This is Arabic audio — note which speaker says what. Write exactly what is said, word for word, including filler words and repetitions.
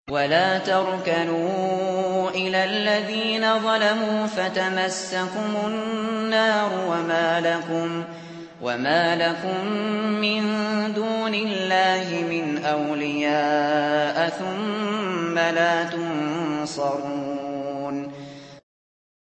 Speaker 1: ولا تركنوا إلى الذين ظلموا فتمسكم النار وما لكم, وما لكم من دون الله من أولياء ثم لا تنصرون